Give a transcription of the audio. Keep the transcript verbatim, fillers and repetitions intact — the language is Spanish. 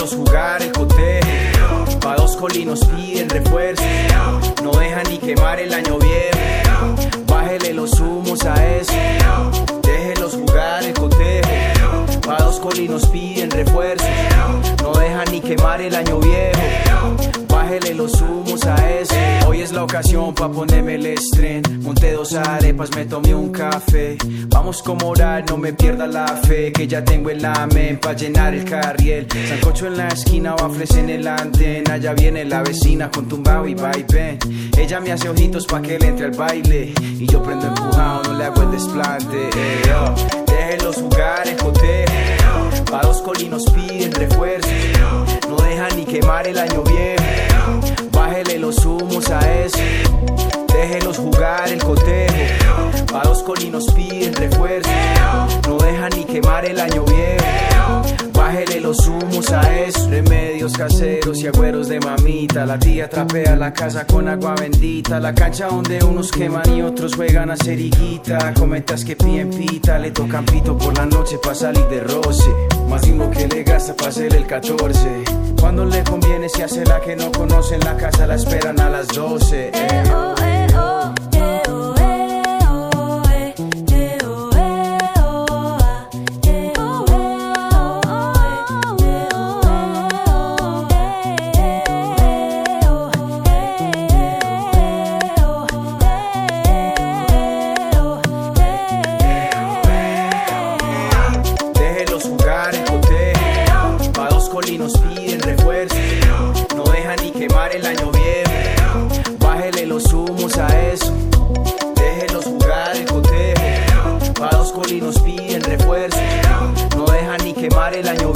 Déjelos jugar el cotejo, pa' dos colinos piden refuerzo. No dejan ni quemar el año viejo, bájele los humos a eso. Déjelos jugar el cotejo, pa' dos colinos piden refuerzo. No dejan ni quemar el año viejo, bájele los humos a eso. Hoy es la ocasión pa' ponerme el estrén. Monté dos arepas, me tomé un café. Vamos como orar, no me pierda la fe, que ya tengo el amén pa' llenar el carriel. Sancocho en la esquina, waffles en el andén. Allá viene la vecina con tumbao y vaivén. Ella me hace ojitos pa' que le entre al baile, y yo prendo empujado, no le hago el desplante. eh, oh. Déjenlos jugar el cotejo, pa' dos colinos piden refuerzo. No dejan ni quemar el año viejo, bájele los humos a eso. Déjenlos jugar el cotejo, pa' dos colinos piden refuerzo. No dejan ni quemar el año viejo, bájele los humos a eso. Remedios caseros y agüeros de mamita. La tía trapea la casa con agua bendita. La cancha donde unos queman y otros juegan a ceriguita. Cometas que piden pita, le tocan pito por la noche pa' salir de roce. Más de uno que le gasta pa' hacer el catorce. Cuando le conviene se hace la que no conoce. En la casa la esperan a las doce. eh. Colinos piden refuerzo, no dejan ni quemar el año viejo, bájele los humos a eso. Déjenlos jugar el cotejo, pa' dos colinos piden refuerzo. No dejan ni quemar el año viejo,